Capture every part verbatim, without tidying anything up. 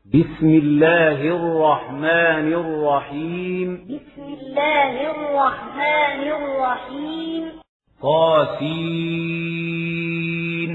بسم الله الرحمن الرحيم بسم الله الرحمن الرحيم طاسين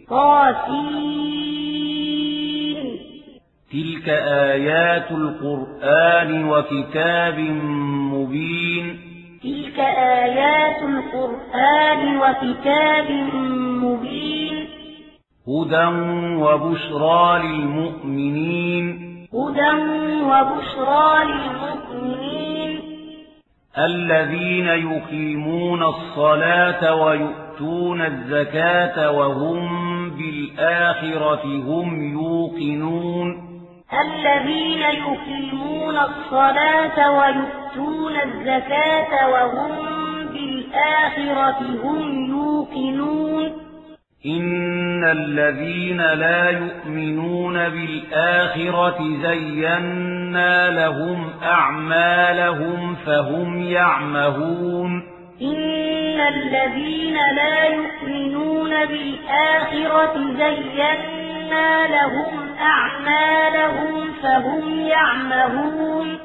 طاسين تلك آيات القرآن وكتاب مبين تلك آيات القرآن وكتاب مبين هدى وبشرى للمؤمنين هدى وبشرى للمؤمنين الذين يقيمون الصلاة ويؤتون الزكاة وهم بالآخرة هم يوقنون الذين يقيمون الصلاة ويؤتون الزكاة وهم بالآخرة هم يوقنون إن الذين لا يؤمنون بالآخرة زينا لهم أعمالهم فهم يعمهون إن الذين لا يؤمنون بالآخرة زينا لهم أعمالهم فهم يعمهون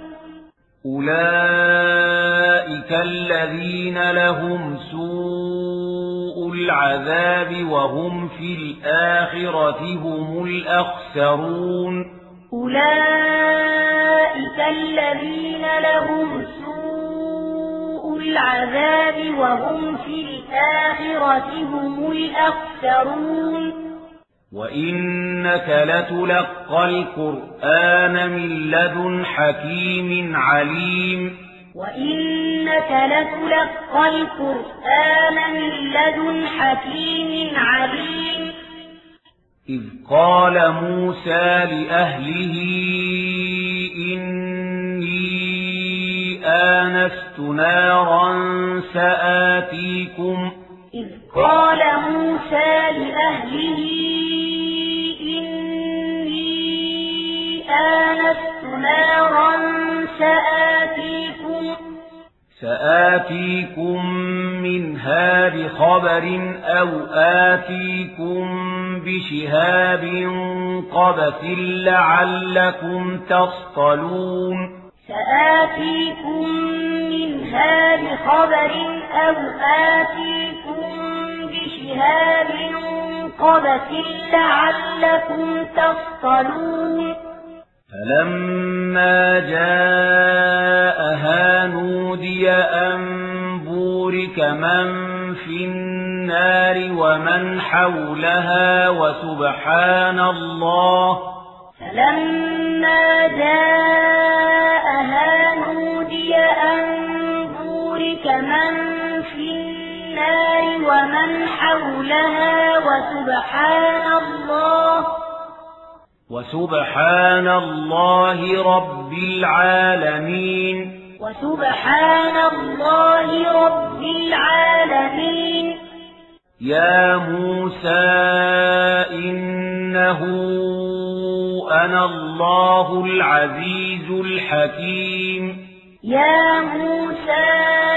أولئك الذين لهم سوء العذاب وهم في الآخرة هم الأخسرون أولئك الذين لهم سوء العذاب وهم في الآخرة هم الأخسرون وإنك لتلقى القرآن من لدن حكيم عليم وإنك لتلقى القرآن من لدن حكيم عليم إذ قال موسى لأهله إني آنست نارا سآتيكم إذ قال موسى لأهله إني آنست نارا سآتيكم سآتيكم منها بخبر أو آتيكم بشهاب قبس لعلكم تصطلون سآتيكم منها بخبر أو آتيكم بشهاب قبس لعلكم تصطلون فلما جاءها نودي أن بورك من في النار ومن حولها وسبحان الله فلما جاءها نودي أن بورك من في النار ومن حولها وسبحان الله وسبحان الله رب العالمين وسبحان الله رب العالمين يا موسى إنه أنا الله العزيز الحكيم يا موسى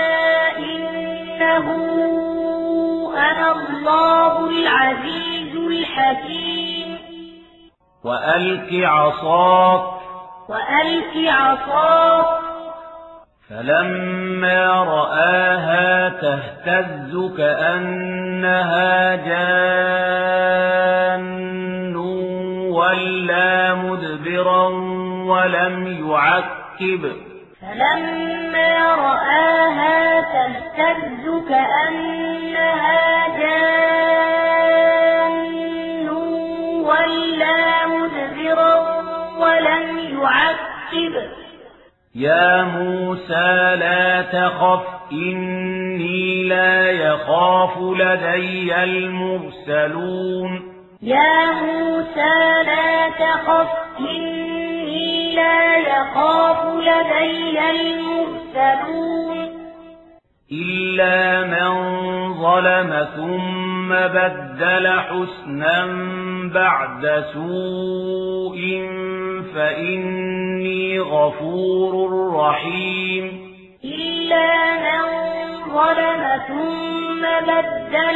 إنه أنا الله العزيز الحكيم وألق عصاك وألق عصاك فلما رآها تهتز كأنها جان ولا مدبرا ولم يعقب فلما رآها تهتز كأنها جان ولا مدبرا ولم يعقب يا موسى لا تخف إني لا يخاف لدي المرسلون يا موسى لا تخف إني لا يخاف لدي المرسلون إلا من ظلم ثم بدل حسنا بعد سوء فإني غفور رحيم إلا من ظلم ثم بدل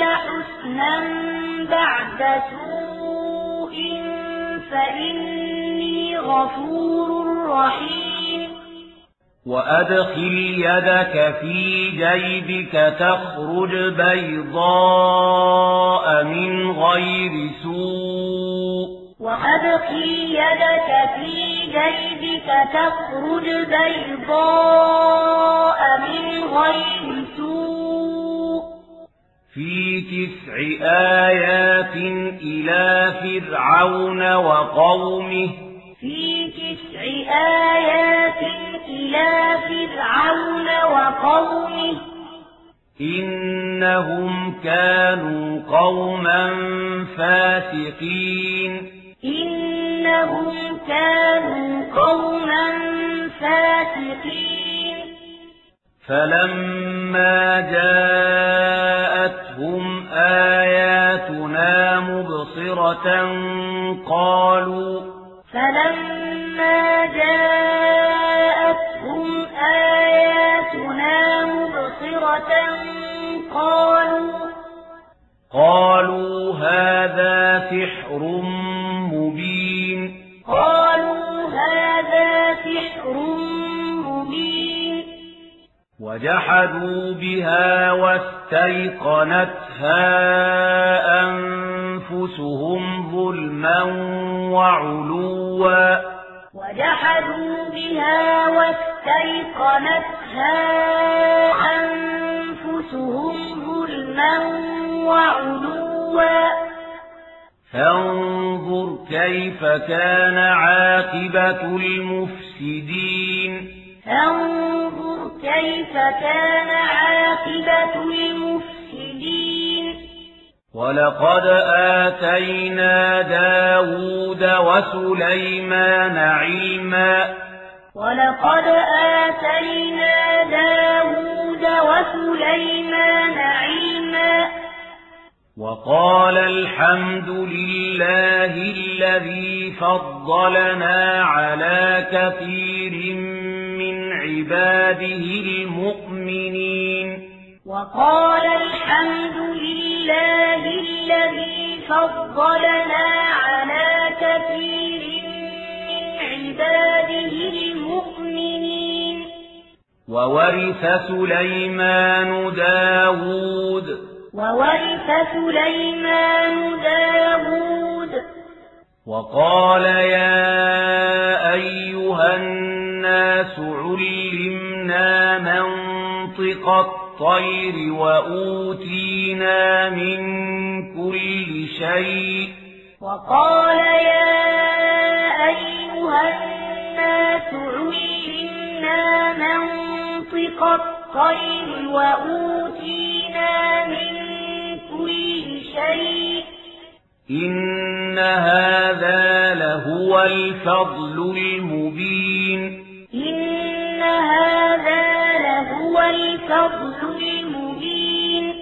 حسنا بعد سوء فإني غفور غفور رحيم وأدخل يدك في جيبك تخرج بيضاء من غير سوء وأدخل يدك في جيبك تخرج بيضاء من غير سوء في تسع آيات إلى فرعون وقومه في تسع آيات إلى فرعون وقومه إنهم كانوا قوما فاسقين إنهم كانوا قوما فاسقين فلما جاءتهم آياتنا مبصرة قالوا فلما جاءتهم آياتنا مبصرة قالوا قالوا هذا سحر مبين قالوا هذا سحر مبين وجحدوا بها واستيقنتها أنفسهم ظلما وعلوا وجحدوا بها واستيقنتها أنفسهم ظلما وعلوا فانظر كيف كان عاقبة المفسدين فانظر كيف كان عاقبة المفسدين ولقد آتينا داود وسليمان علما ولقد آتينا داود وسليمان علما وقال الحمد لله الذي فضلنا على كثير من عباده المؤمنين وقال الحمد لله الذي فضلنا على كثير من عباده المؤمنين وورث سليمان داود وورث سليمان داود وقال يا أيها الناس علمنا منطق الطير وأوتينا من كل شيء وقال يا أيها الناس علمنا منطق الطير وأوتينا من كل شيء إن هذا لهو الفضل المبين إن هذا لهو الفضل المبين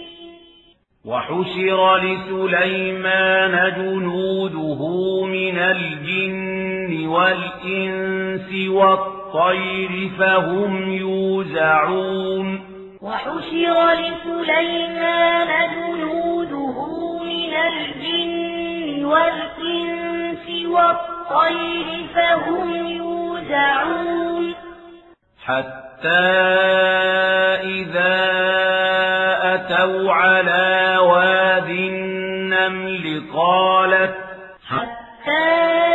وحشر لسليمان جنوده من الجن والإنس والطير فهم يوزعون وحشر لسليمان جنوده من الجن والإنس والطير فهم يوزعون حتى إذا أتوا على واد النمل قالت حتى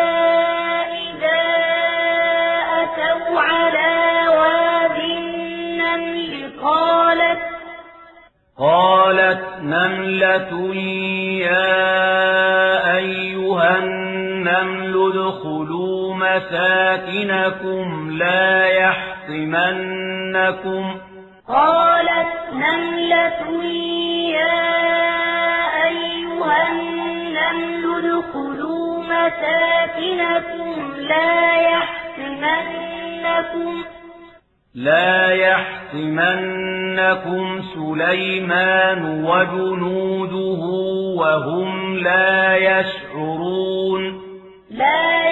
إذا أتوا على واد النمل قالت قالت نملة يا أيها النمل ادخلوا مساكنكم لا يحطمنكم قالت نملة يا أيها النمل ادخلوا مساكنكم لا يحطمنكم لا يحطمنكم سليمان وجنوده وهم لا يشعرون لا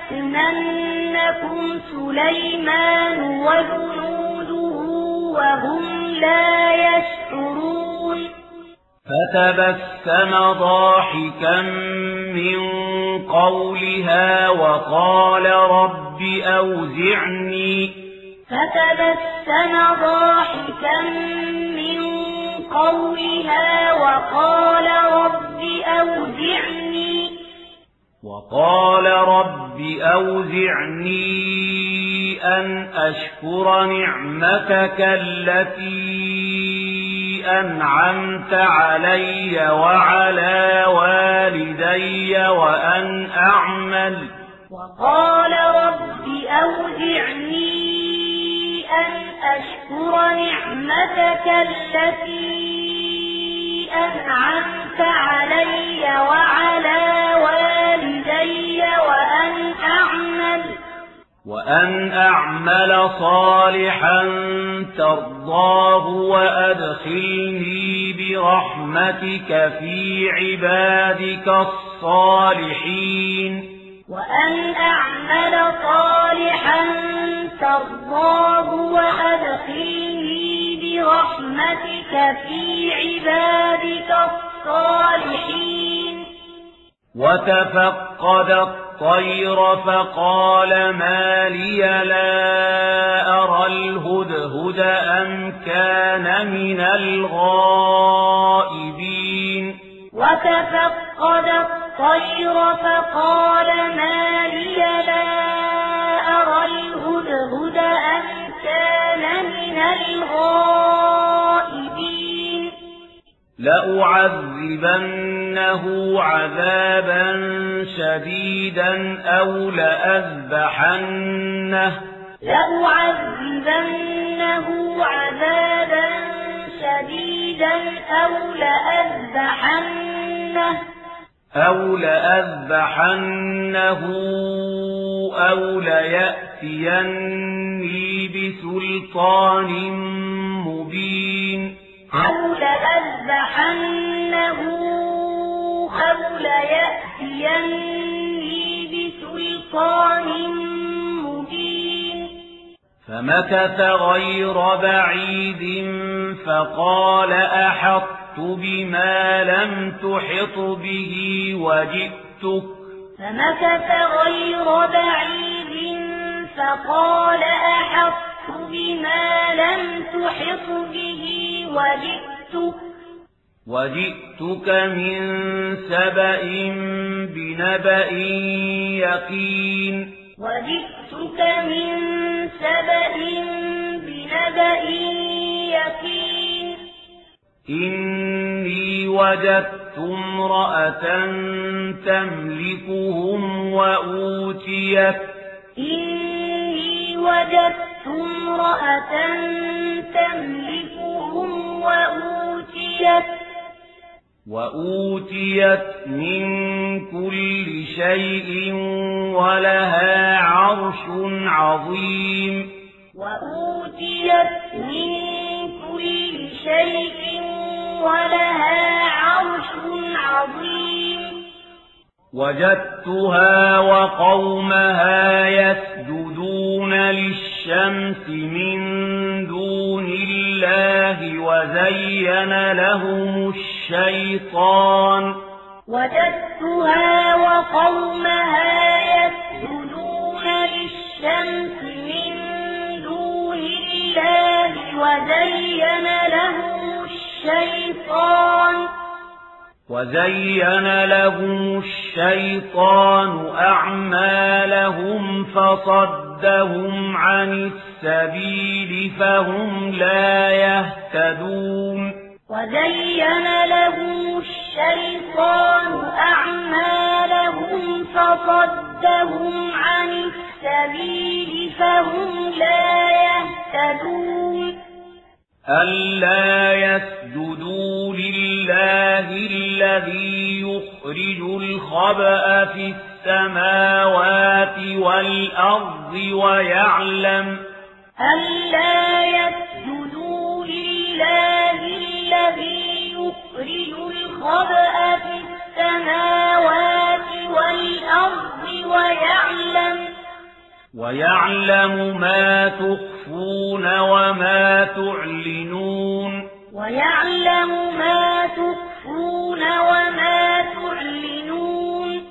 يحطمنكم سليمان وجنوده وهم لا يشعرون فتبسم ضاحكا من قولها وقال رب أوزعني فتبسم ضاحكا من قولها وقال رب أوزعني وقال رب أوزعني أن أشكر نعمتك التي أنعمت علي وعلى والدي وأن أعمل وقال رب أوزعني أن أشكر نعمتك التي أنعمت علي وعلى والدي وأن أعمل وأن أعمل صالحا ترضاه وأدخلني برحمتك في عبادك الصالحين وأن أعمل صالحا ترضاه وأدخلني برحمتك في عبادك الصالحين وتفقد الطير فقال ما لي لا أرى الهدهد أم كان من الغائبين وتفقد الطير فقال ما لي لا أرى الهدهد أم كان من الغائبين لأعذبنه عذابا شديدا أو لأذبحنه لأعذبنه عذابا شديدا أو لأذبحنه أو لأذبحنه أو ليأتيني بسلطان مبين أو لأذبحنه أو ليأتيني بسلطان مبين فمكث غير بعيد فقال أحطت بما لم تحط به وجئتك فمكث غير بعيد فقال أحطت بما لم تحط به وجئتك وجئتك من سبأ بنبأ يقين وجئتك من سبأ بنبأ يقين إني وجدت امرأة تملكهم وأوتيت إني وجدت امرأة تملكهم وأوتيت وأوتيت من كل شيء ولها عرش عظيم وأوتيت من كل شيء ولها عرش عظيم وجدتها وقومها يسجدون للشمس من دون الله وزين لهم الشيطان وجدتها وقومها يسجدون للشمس من دون الله وزين لهم الشيطان وزين لهم الشيطان أعمالهم فصدهم عن السبيل فهم لا يهتدون وزين لهم الشيطان أعمالهم فصدهم عن السبيل فهم لا يهتدون ألا يسجدوا لله الذي يخرج الخبأ في السماوات والأرض ويعلم ألا يسجدوا لله الذي يخرج الخبأ في السماوات والأرض ويعلم ويعلم ما تخفون وما تعلنون ويعلم ما تخفون وما تعلنون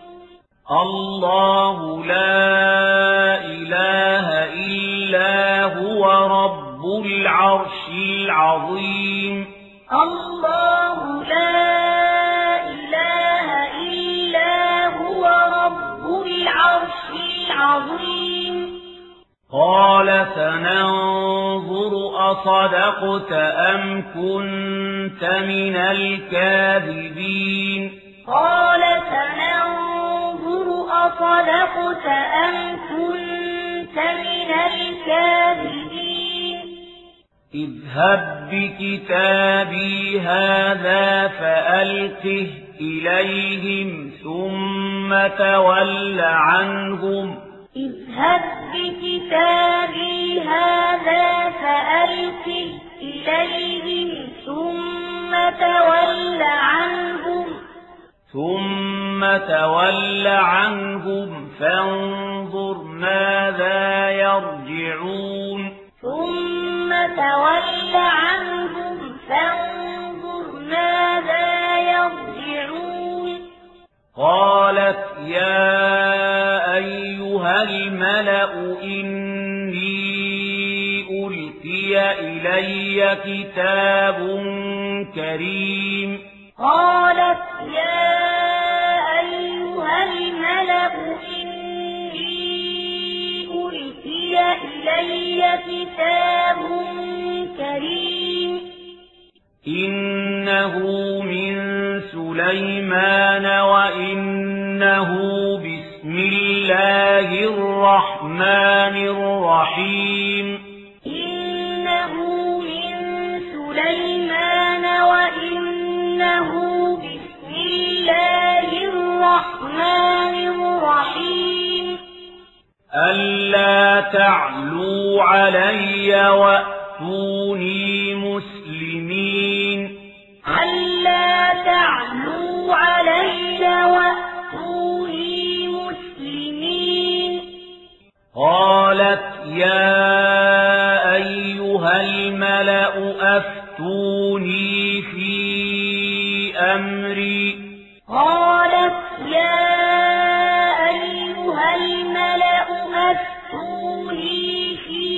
الله لا إله إلا هو رب العرش العظيم الله لا إله إلا هو رب العرش العظيم قال سننظر أصدقت أم كنت من الكاذبين قال سننظر أصدقت أم كنت من الكاذبين اذهب بكتابي هذا فألقه إليهم ثم تول عنهم اذهب بكتابي هذا فألقه إليهم ثم تول عنهم ثم تول عنهم فانظر ماذا يرجعون ثم تول عنهم فانظر ماذا يرجعون قالت يا أيها الملأ إني ألقي إلي كتاب كريم قالت يا أيها الملأ إني ألقي إلي كتاب كريم إنه من سليمان وإنه بسم الله الرحمن الرحيم إنه من سليمان وإنه بسم الله الرحمن الرحيم ألا تعلوا علي وأتوني مسلمين ألا تعلوا علي وأتوني مسلمين قالت يا أيها الملأ أفتوني في أمري قالت يا أيها الملأ أفتوني في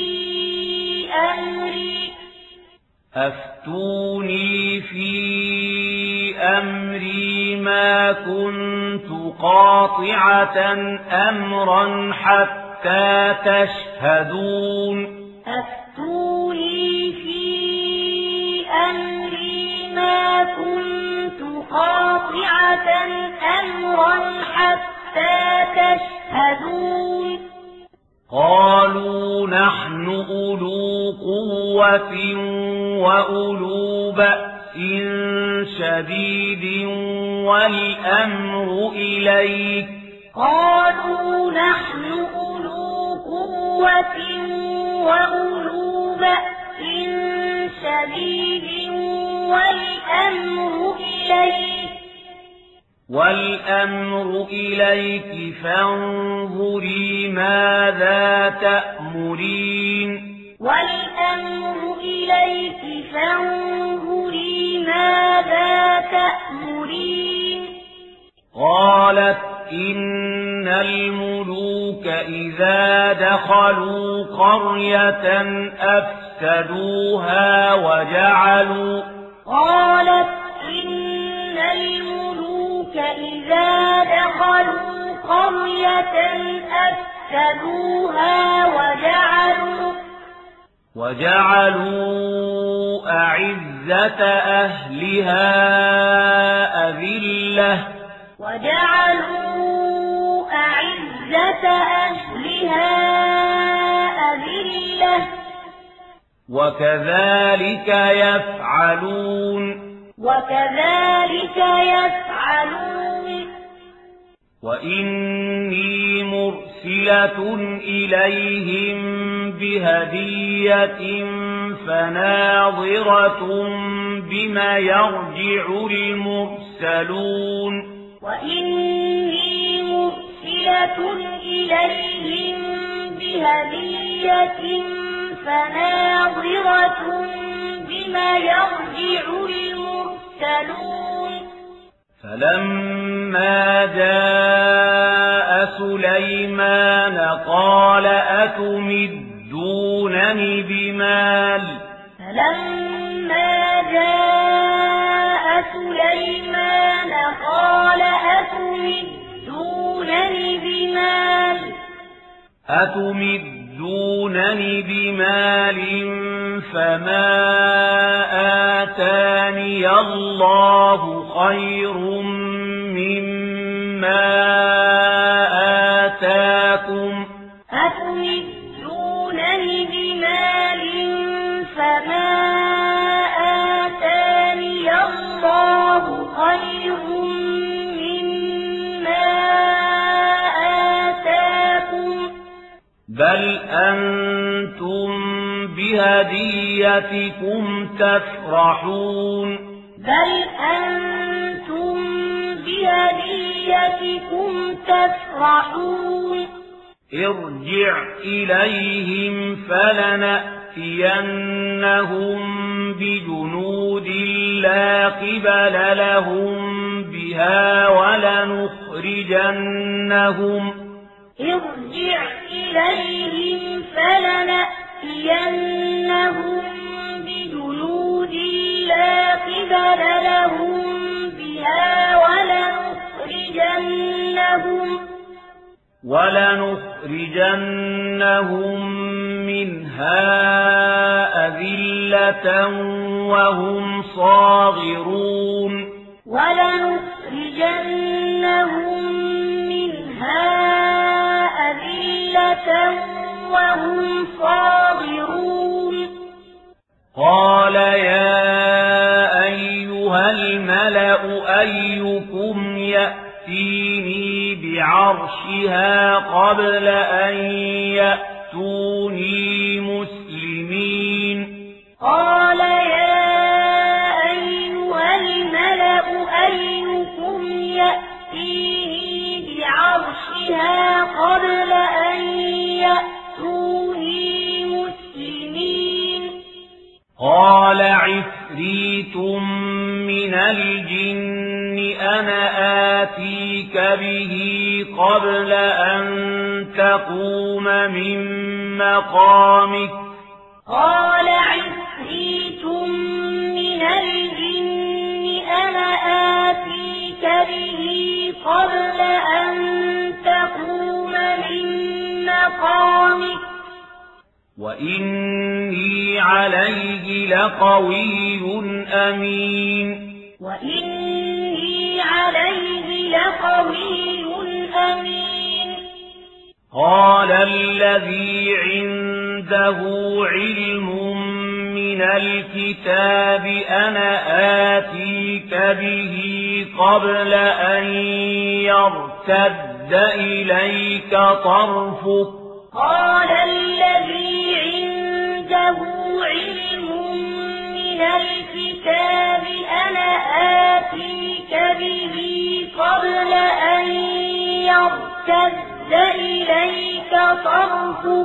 أمري أفتوني في أمري ما كنت قاطعة أمرا حتى تشهدون أفتوني في أمري ما كنت قاطعة أمرا حتى تشهدون قالوا نحن أولو قوة وأولو بأس شديد والأمر إليك قالوا نحن أولو قوة وأولو بأس شديد والأمر إليك والأمر إليك فانظري ماذا تأمرين والأمر إليك فانظري ماذا تأمرين قالت إن الملوك إذا دخلوا قرية أفسدوها وجعلوا قالت إن الملوك إذا دخلوا قرية أفسدوها وجعلوا وجعلوا أعزة أهلها أذلة وجعلوا أعزة أهلها أذلة وكذلك يفعلون وكذلك يفعلون وإني مرسلة إليهم بهدية فناظرة بما يرجع المرسلون وإني مرسلة إليهم بهدية فناظرة بما يرجع المرسلون فلما جاء سليمان قال أتمدونني بمال فلما جاء سليمان قال أتمدونني بمال أتمدونني بمال فما آتاني الله خير مما آتاكم أتمدونني بمال فما آتاني الله خير مما آتاكم بل أنتم بهديتكم تفرحون بل أنتم بهديتكم تفرحون ارجع إليهم فلنأتينهم بجنود لا قبل لهم بها ولنخرجنهم ارجع إليهم فلنأتينهم بجنود لا قبل لهم بها ولنخرجنهم ولنخرجنهم منها أذلة وهم صاغرون ولنخرجنهم منها أذلة وهم صاغرون قال يا أيها الملأ أيكم يأتيني بعرشها قبل أن يأتوني مسلمين قال يا أيها الملأ أيكم يأتيني بعرشها قبل أن يأتوني مسلمين قال عفريت من الجن أنا آتيك به قبل أن تقوم من مقامك قال عفريت من الجن أنا آتيك به قبل أن تقوم من مقامك وإني عليه لقوي أمين وإني عليه لقوي أمين قال الذي عنده علم من الكتاب أنا آتيك به قبل أن يرتد إليك طرفك قال الذي عنده علم من الكتاب أنا آتيك به قبل أن يرتد إليك طرفك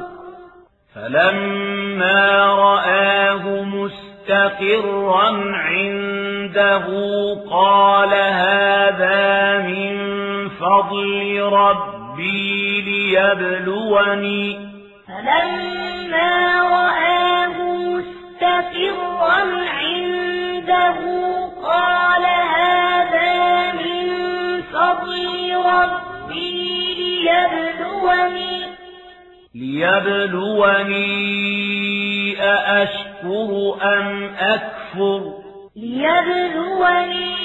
فلما رآه مستقرا عنده قال هذا من فضل ربي ليبلوني فلما رآه مستقرا عنده قال هذا من فضل ربي ليبلوني ليبلوني أأشكر أم أكفر ليبلوني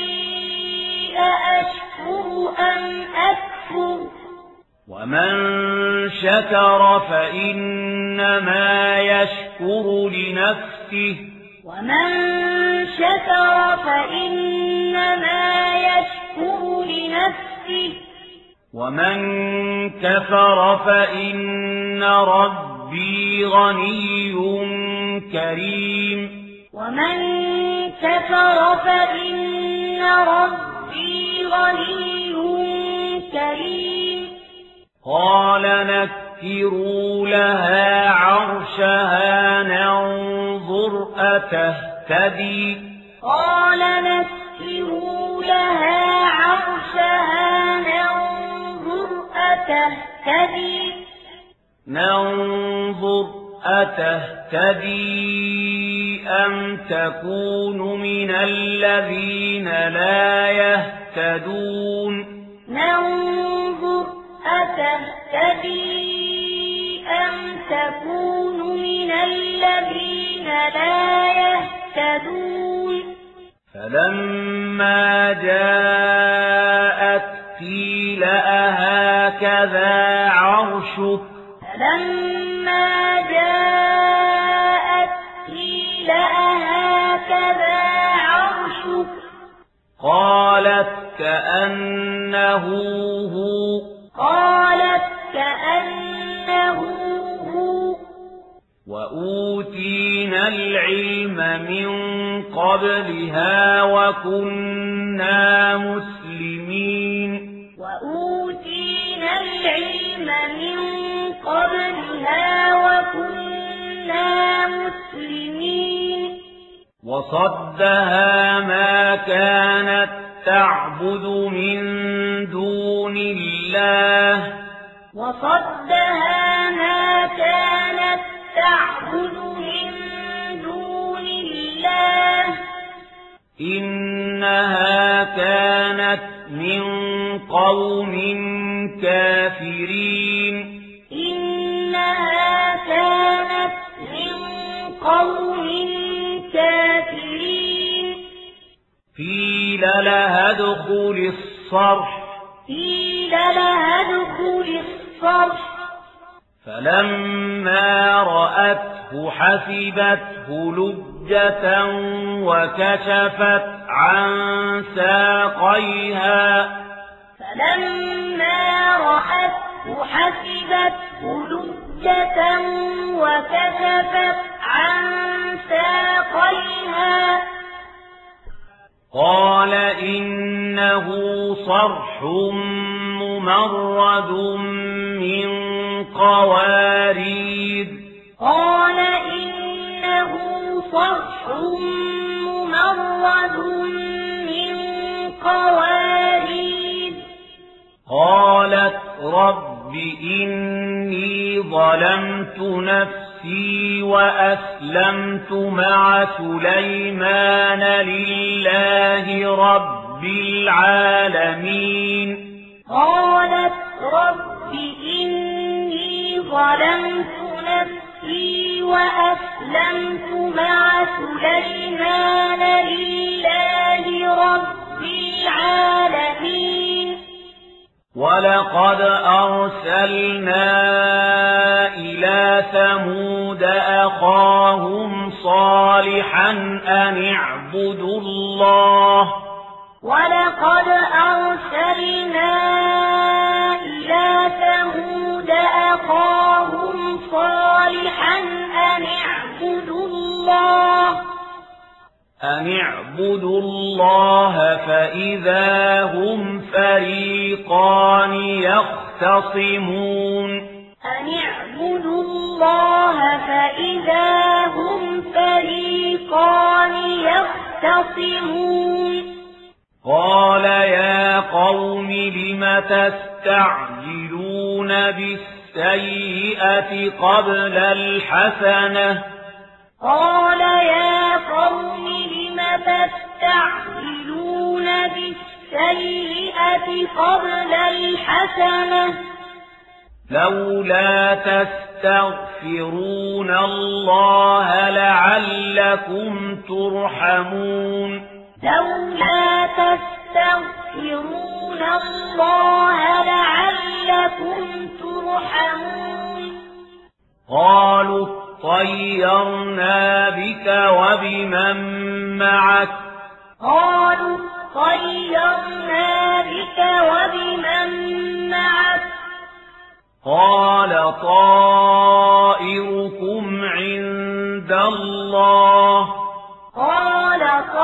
أأشكر أم أكفر ومن شكر فإنما يشكر لنفسه ومن شكر فإنما يشكر لنفسه ومن كفر فإن ربي غني كريم ومن كفر فإن ربي غني كريم قال نكروا لها عرشها ننظر أتهتدي قال نكروا لها عرشها تهتدي ننظر أتهتدي أم تكون من الذين لا يهتدون ننظر أتهتدي أم تكون من الذين لا يهتدون فلما جاءت قيل أهكذا عرشك فلما جاءت قيل أهكذا عرشك قالت كأنه هو قالت كأنه هو وأوتينا العلم من قبلها وكنا مسلمين وأوتينا العلم من قبلها وكنا مسلمين وصدها ما كانت تعبد من دون الله وصدها ما كانت تعبد من دون الله إنها كانت من قوم كافرين إنها كانت من قوم كافرين قيل لها ادخل الصرح قيل لها ادخل الصرح فلما رأته حسبته لجة وكشفت عن ساقيها فلما رأته حسبته لجة وكشفت عن ساقيها قال إنه صرح ممرد من قوارير قال إنه صرح ممرد من قوارير قالت رب إني ظلمت نفسي وأسلمت مع سليمان لله رب العالمين قالت رب إني ظلمت نفسي وأسلمت مع سليمان لله رب العالمين ولقد أرسلنا إلى ثمود أخاهم صالحا أن اعبدوا الله ولقد أرسلنا إلى ثمود أخاهم صالحا أن اعبدوا الله أن اعبدوا الله فإذا هم فريقان يختصمون أن اعبدوا الله فإذا هم فريقان يختصمون قال يا قوم لم تستعجلون بالسيئة قبل الحسنة قال يا قوم لم تستعجلون بالسيئة قبل الحسنة لولا تستغفرون الله لعلكم ترحمون لولا تستغفرون الله لعلكم ترحمون قالوا طيرنا بك وبمن معك قالوا طيرنا بك وبمن معك قال طائركم عند الله قال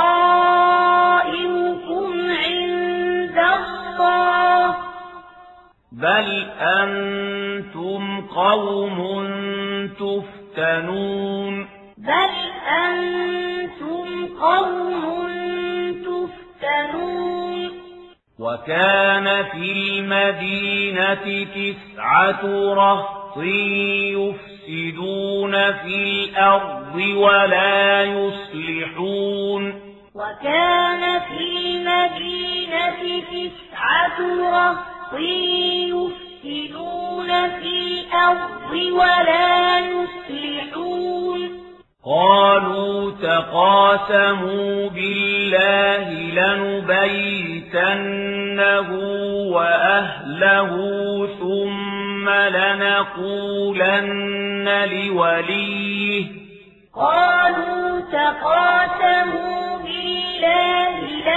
طائركم عند الله بل أنتم قوم تفتنون بل أنتم قوم تفتنون وكان في المدينة تسعة رهط يفسدون في الأرض ولا يصلحون وكان في المدينة تسعة رهط يفسدون في الأرض ولا يصلحون قالوا تقاسموا بالله لنبيتنه وأهله ثم لنقولن لوليه قالوا تقاسموا بالله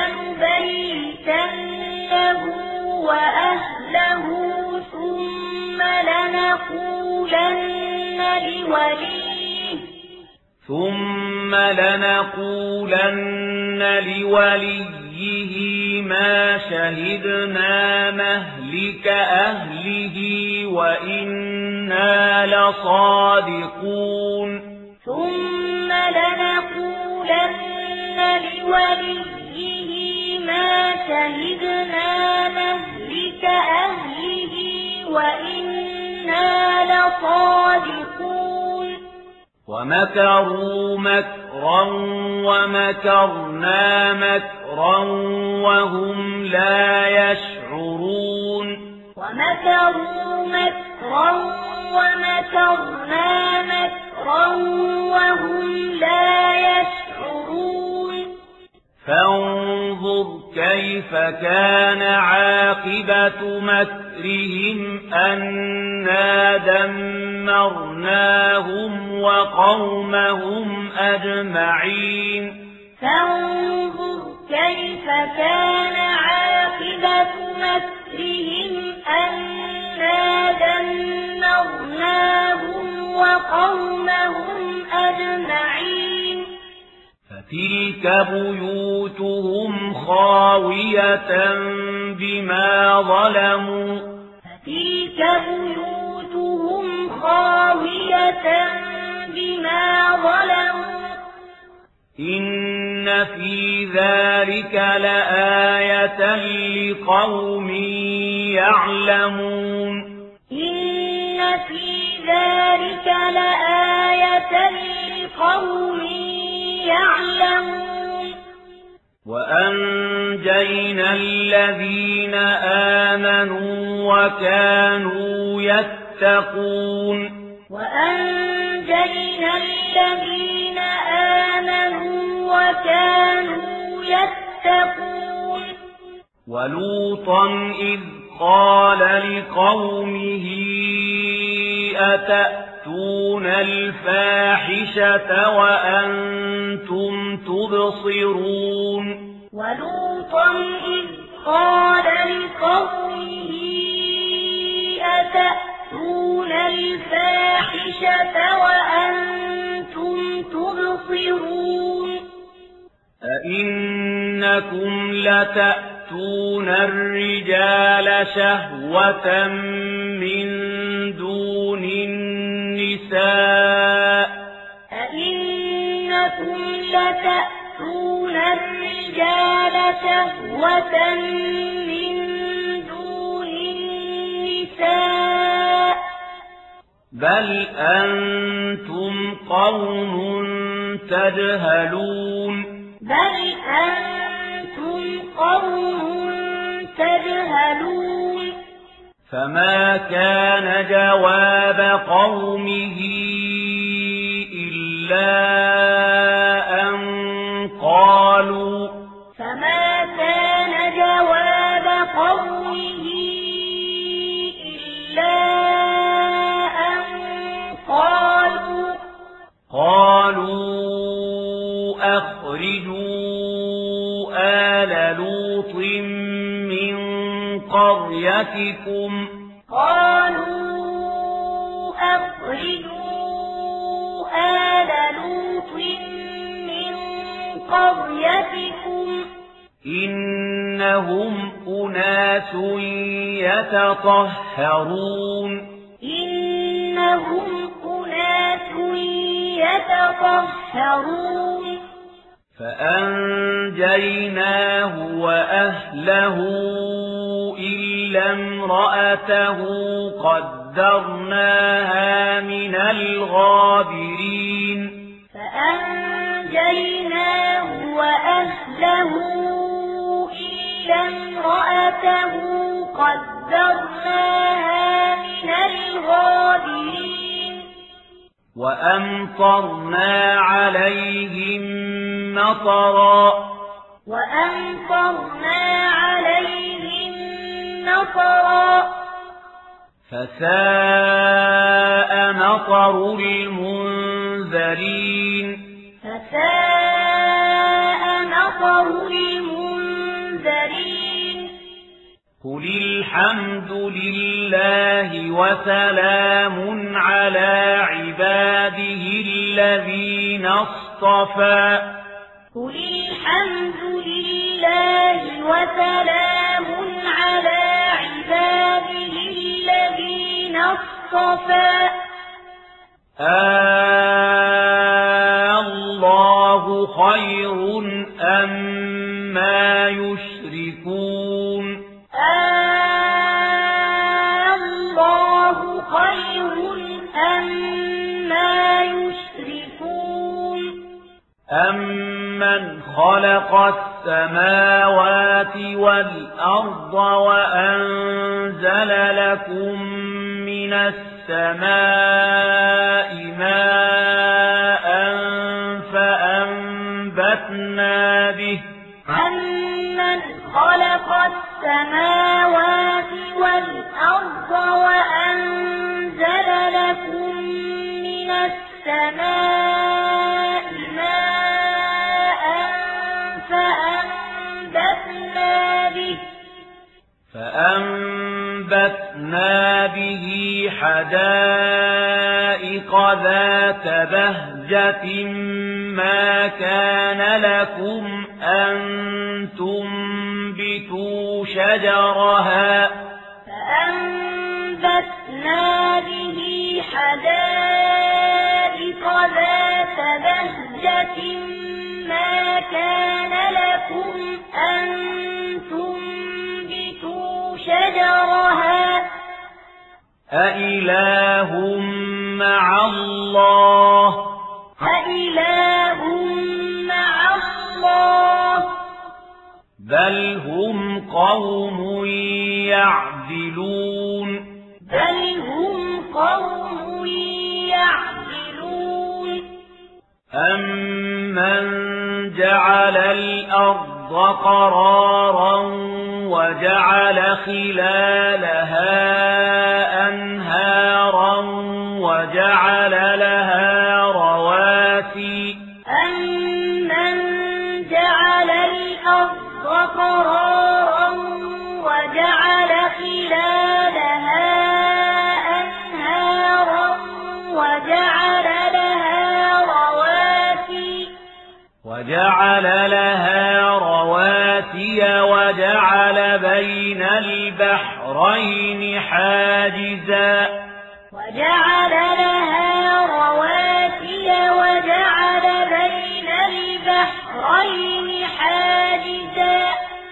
لنبيتنه وأهله ثم لنقولن لوليه ثم لنقولن لوليه ما شهدنا مهلك أهله وإنا لصادقون ثم لنقولن لوليه ما شهدنا مهلك أهله وإنا لصادقون ومكروا مكرا ومكرنا مكرا وهم لا يشعرون ومكروا مكرا ومكرنا مكرا وهم لا يشعرون فانظر كيف كان عاقبة مكرهم أنا دمرناهم وقومهم أجمعين فانظر كيف كان عاقبة مكرهم أنا دمرناهم وقومهم أجمعين فتلك بيوتهم خاوية بما ظلموا فتلك بيوتهم خاوية بما ظلموا إن في ذلك لآية لقوم يعلمون إن في ذلك لآية لقوم يعلمون وأنجينا الذين آمنوا وكانوا يتقون وأنجينا الذين آمنوا وكانوا يتقون ولوطا إذ قال لقومه أتأتون الفاحشة وأنتم تبصرون ولوطا إذ قال لقومه أتأتون الفاحشة وأنتم تبصرون أئنكم لتأتون الرجال شهوة من دون النساء أئنكم لتأتون الرجال شهوة من دون النساء بل أنتم قوم تجهلون بل أنتم قوم تجهلون فما كان جواب قومه إلا أن قالوا فما كان جواب قومه إلا أن قالوا قالوا أخرجوا آل لوط من قريتكم قالوا أخرجوا آل لوط من قريتكم إنهم أناس يتطهرون إنهم أناس يتطهرون. فأنجيناه وأهله إلا امرأته قدرناها من الغابرين فأنجيناه وأهله إلا امرأته قدرناها من الغابرين وأمطرنا عليهم مطرا وأمطرنا عليهم مطرا فساء مطر المنذرين فساء مطر المنذرين قل الحمد لله وسلام على عباده الذين اصطفى قل الحمد لله وسلام على عباده الذين اصطفى الله خير أما يشركون الله خير أما يشركون أمن خلق السماوات والأرض وأنزل لكم من السماء ماء فأنبتنا به أمن خلق السماوات والأرض وأنزل لكم من السماء ماء فأنبتنا به فأنبتنا به حدائق ذات بهجة ما كان لكم أن تنبتوا شجرها فأنبتنا به حدائق ذات بهجة ما كان لكم أن تنبتوا شجرها أإله مع الله أإله مع الله بل هم قوم يعدلون بل هم قوم يعدلون أمن جعل الأرض قرارا وجعل خلالها أنهارا وجعل لها رواسي أمن جعل الأرض قرارا وجعل خلالها أنهارا وجعل لها رواسي وجعل لها رواسي وجعل بين البحرين حاجزا وجعل لها رواسي وجعل بين البحرين حاجزا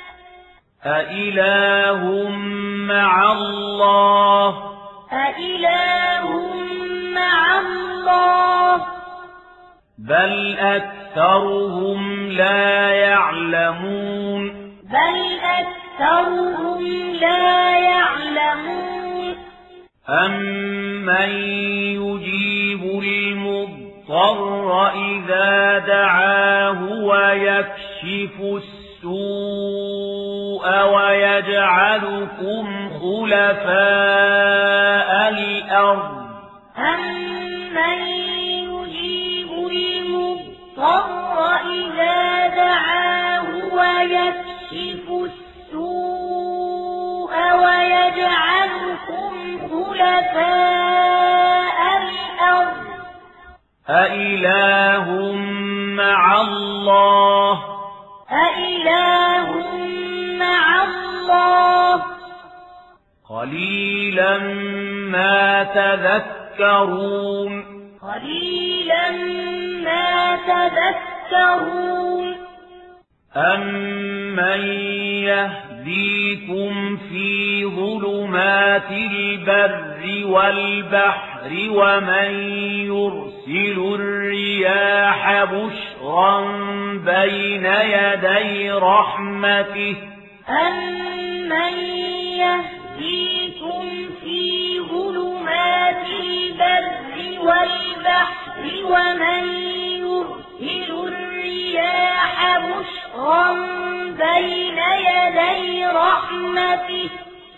أإله مع الله أإله مع الله بل أكثرهم لا يعلمون بل أكثرهم لا يعلمون أمن يجيب المضطر إذا دعاه ويكشف السوء ويجعلكم خلفاء الأرض أمن يجيب المضطر إذا دعاه ويكشف السوء ويجعلكم خلفاء الأرض أإله مع الله أإله مع الله قليلا ما تذكرون قليلا ما تذكرون أمن يهدي يهديكم في ظلمات البر والبحر ومن يرسل الرياح بشرا بين يدي رحمته أمن يهديكم في ظلمات البر والبحر ومن يرسل الرياح بشرا بين يدي رحمته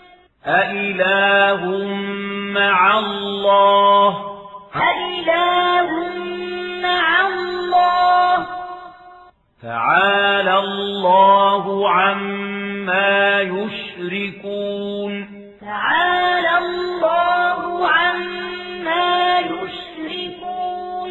أإله مع الله أإله مع الله تعالى الله عما يشركون تعالى الله عما يشركون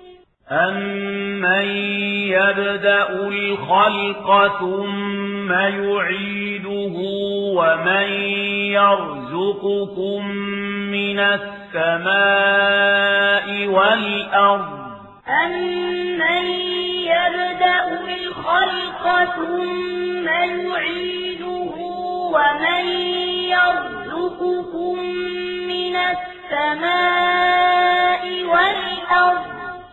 أمن يبدأ الخلق ثم يعيده ومن يرزقكم من السماء والأرض أمن يبدأ الخلق ثم يعيده ومن يرزقكم من السماء والأرض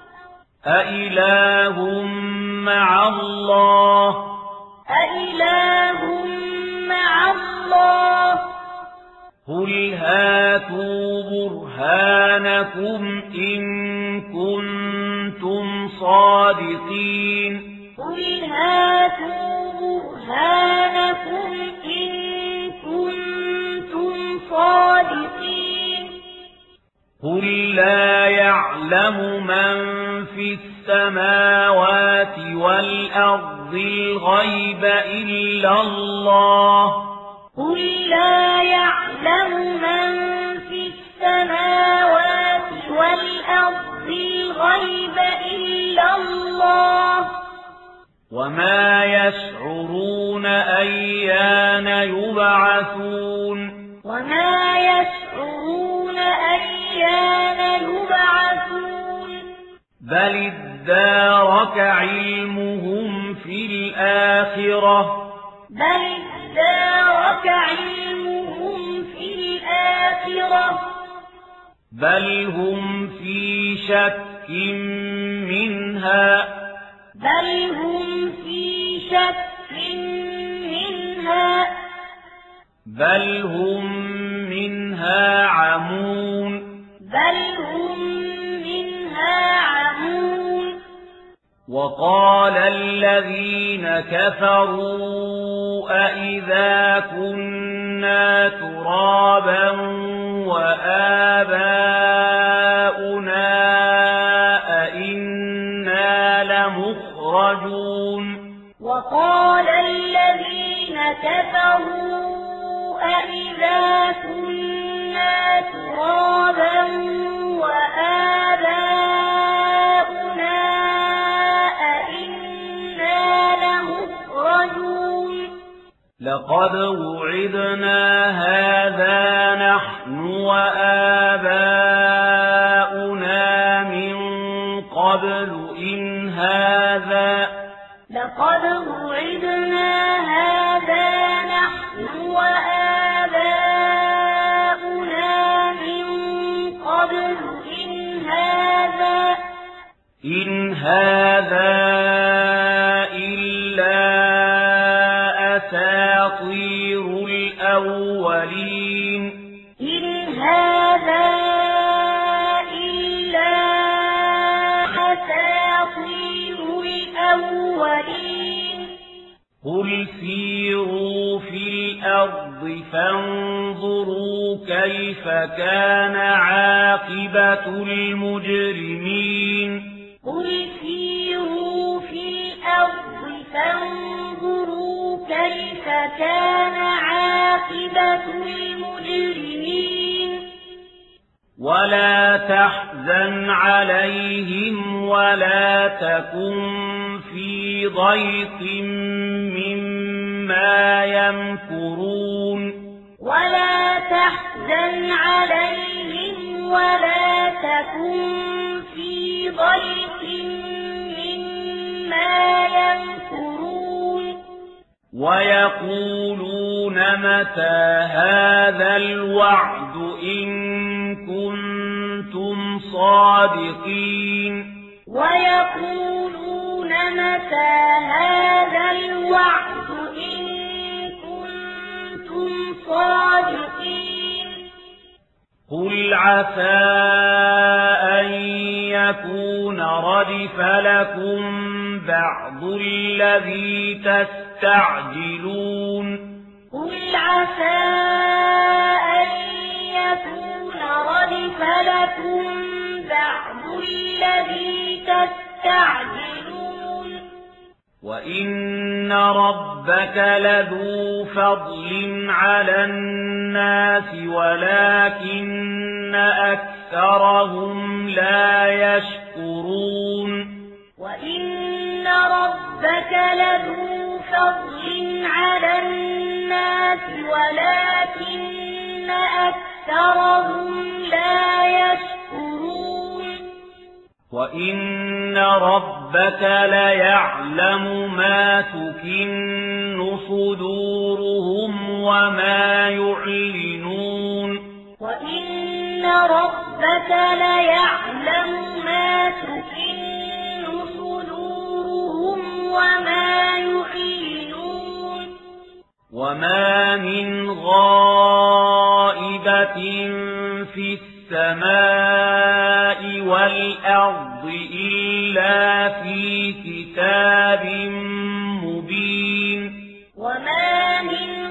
أإله مع الله أإله مع الله قل هاتوا برهانكم إن كنتم صادقين قل هاتوا برهانكم إن كنتم صادقين قل لا يعلم من في السماوات والأرض الغيب إلا الله قل لا يعلم من في السماوات والأرض الغيب إلا الله وما يشعرون أيان يبعثون وما يشعرون أيان يبعثون بل ادارك علمهم في الآخرة بل ادارك علمهم في الآخرة بل هم في شك منها بل هم في شك منها بل هم منها عمون بل هم منها عمون وقال الذين كفروا أئذا كنا ترابا وآباؤنا أئنا لمخرجون وقال الذين كفروا أئذا كنا ترابا وآباؤنا أئنا لمخرجون لقد وعدنا هذا نحن وآباؤنا من قبل إن هذا لقد وعدنا هذا نحن وآباؤنا من قبل إن هذا إن هذا إلا أساطير الأولين إن هذا إلا أساطير الأولين قل سيروا في الأرض فانظروا كيف كان عاقبة المجرمين قل سيروا في الأرض فانظروا كيف كان عاقبة المجرمين ولا تحزن عليهم ولا تكن في ضيق مما يمكرون ولا تحزن عليهم ولا تكن في ضيق مما يمكرون ويقولون متى هذا الوعد إن كنتم صادقين ويقولون متى هذا الوعد إن كنتم صادقين قل عسى أن يكون ردف لكم بعض الذي تستعجلون قل عسى أن يكون ردف لكم بعض الذي تستعجلون وإن ربك لذو فضل على الناس ولكن أكثرهم لا يشكرون وإن ربك لذو فضل على الناس ولكن أكثرهم لا يشكرون وإن ربك ليعلم ما تكن صدورهم وما يعلنون وإن ربك ليعلم ما تكن صدورهم وما يعلنون وما من غائبة في السماء والأرض إلا في كتاب مبين وما من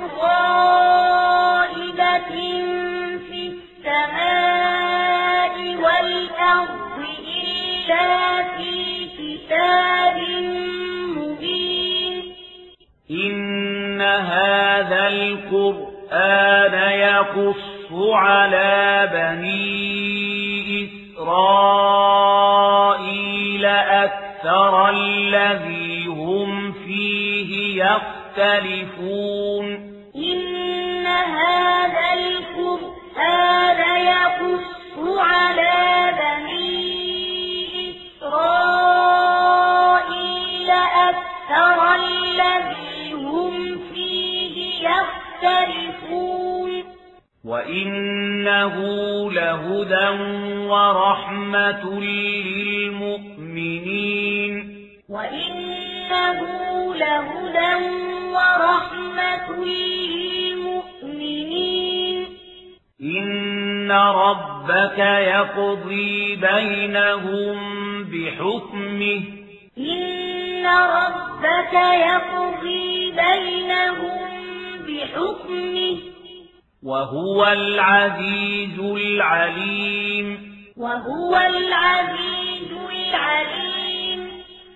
غائبة في السماء والأرض إلا في كتاب مبين إن هذا القرآن يقص على بني إسرائيل أكثر الذي هم فيه يختلفون إن هذا القرآن يقص على بني إسرائيل أكثر الذي هم فيه يختلفون وإنه لهدى ورحمة للمؤمنين وإنه لهدى ورحمة للمؤمنين إن ربك يقضي بينهم بحكمه إن ربك يقضي بينهم بحكمه وهو العزيز العليم وهو العزيز العليم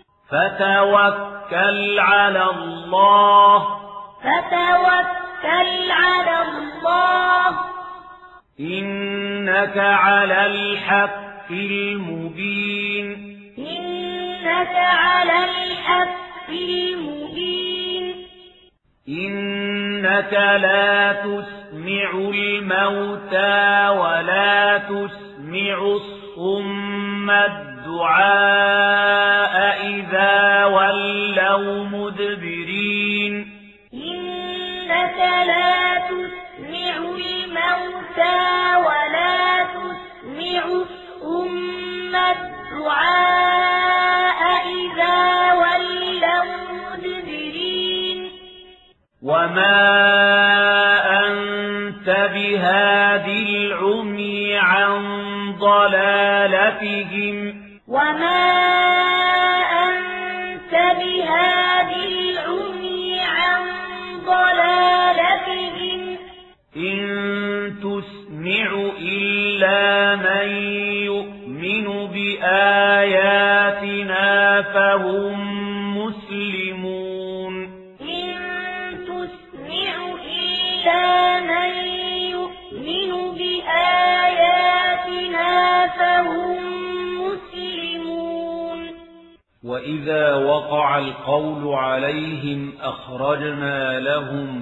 فتوكل على الله فتوكل على الله إنك على الحق المبين إنك على الحق المبين إنك لا تسمع الموتى ولا تسمع الصم الدعاء إذا ولوا مدبرين إنك لا تسمع الموتى ولا تسمع الصم الدعاء إذا ولوا مدبرين وما أنت بهادي العمي عن ضلالتهم وما أنت بهادي العمي عن ضلالتهم إن تسمع إلا من يؤمن بآياتنا فهم مسلمون إن تسمع إلا من يؤمن بآياتنا فهم مسلمون وإذا وقع القول عليهم أخرجنا لهم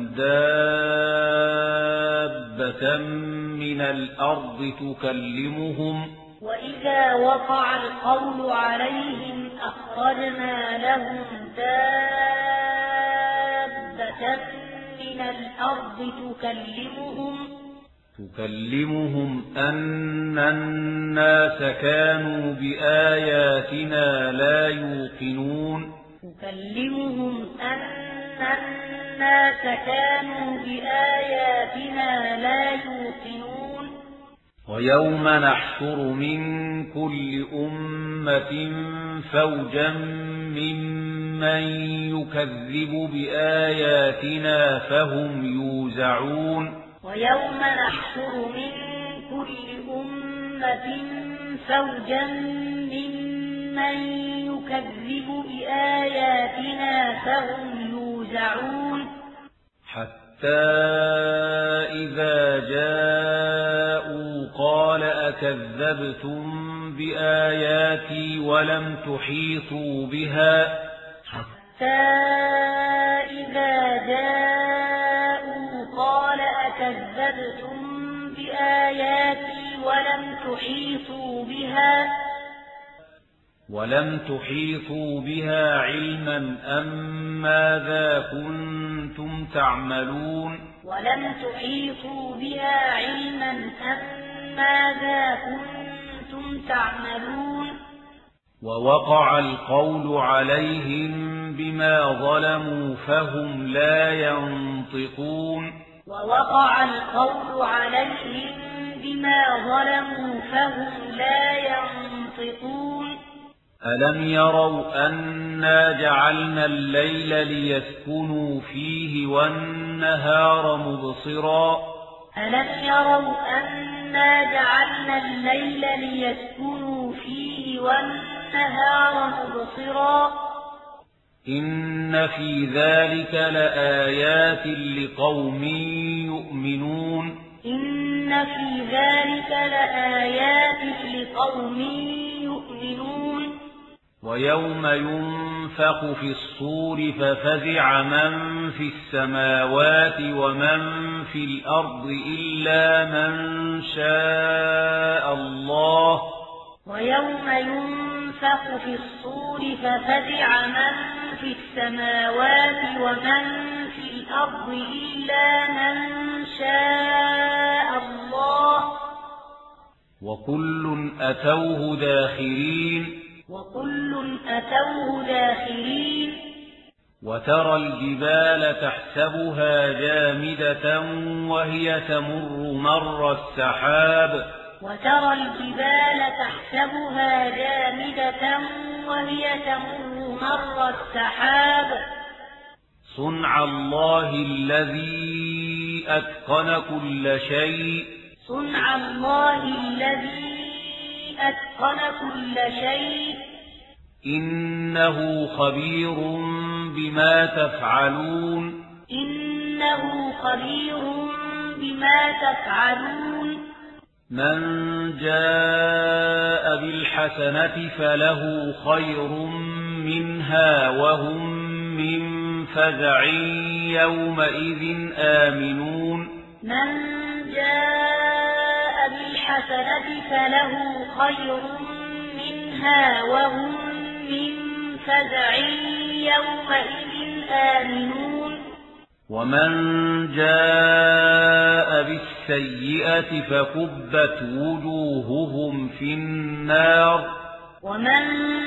دابة من الأرض تكلمهم وإذا وقع القول عليهم أخرجنا لهم دابة من من الأرض تكلمهم تكلمهم أن الناس كانوا بآياتنا لا يوقنون تكلمهم أن الناس كانوا بآياتنا لا يوقنون ويوم نحشر من كل أمة فوجا ممن يكذب بآياتنا فهم يوزعون ويوم نحشر من كل أمة فوجا ممن يكذب بآياتنا فهم يوزعون حتى إذا جاءوا قال أكذبتم بآياتي ولم تحيطوا بها حتى إذا جاءوا قال أكذبتم بآياتي ولم تحيطوا بها ولم تحيطوا بها علما أم ماذا كنتم تعملون ولم تحيطوا بها علما أم ماذا كنتم تعملون ووقع القول عليهم بما ظلموا فهم لا ينطقون ووقع القول عليهم بما ظلموا فهم لا ينطقون ألم يروا أنا جعلنا الليل ليسكنوا فيه والنهار مبصرا ألم يروا أنا جعلنا الليل ليسكنوا فيه والنهار مبصرا إن في ذلك لآيات لقوم يؤمنون إن في ذلك لآيات لقوم يؤمنون ويوم ينفخ في الصور ففزع من في السماوات ومن في الأرض إلا من شاء الله ويوم ينفخ في الصور ففزع من في السماوات ومن في الأرض إلا من شاء الله وكل أتوه داخرين وكل أتوه داخرين وترى الجبال تحسبها جامدة وهي تمر مر السحاب وترى الجبال تحسبها جامدة وهي تمر مر السحاب صنع الله الذي أتقن كل شيء صنع الله الذي أتقن كل شيء إنه خبير بما تفعلون إنه خبير بما تفعلون من جاء بالحسنة فله خير منها وهم من فزع يومئذ آمنون من جاء بالحسنة فله خير منها وهم من فزع يومئذ آمنون ومن جاء بالسيئة فكبت وجوههم في النار ومن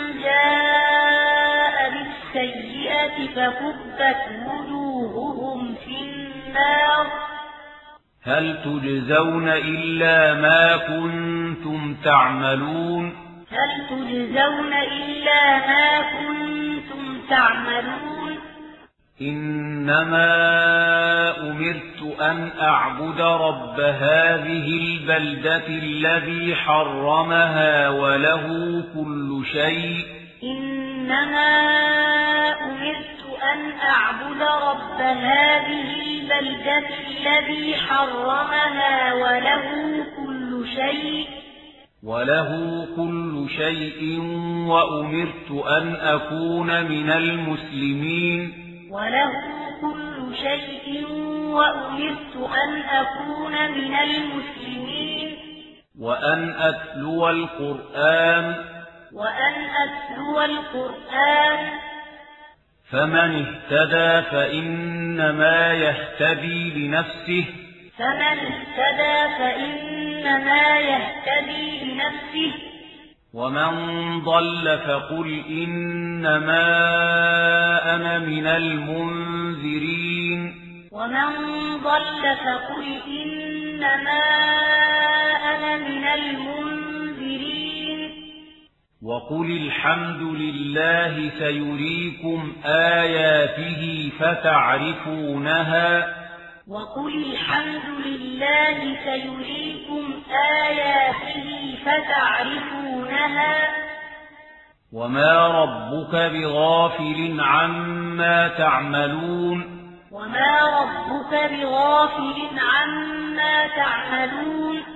جاء بالسيئة فكبت وجوههم في النار هل تجزون إلا ما كنتم تعملون هل تجزون إلا ما كنتم تعملون إنما أمرت أن أعبد رب هذه البلدة الذي حرمها وله كل شيء إنما أمرت أن أعبد رب هذه البلدة الذي حرمها وله كل شيء وله كل شيء وأمرت أن أكون من المسلمين وله كل شيء وأمرت أن أكون من المسلمين وأن أتلو القرآن وأن أتلو القرآن فمن اهتدى فإنما يهتدي لنفسه فمن اهتدى فإنما يهتدي لنفسه ومن ضل فقل إنما أنا من المنذرين ومن ضل فقل إنما أنا من المنذرين وقل الحمد لله سيريكم آياته فتعرفونها وقل الحمد لله سيريكم آياته فتعرفونها وما ربك بغافل عما تعملون وما ربك بغافل عما تعملون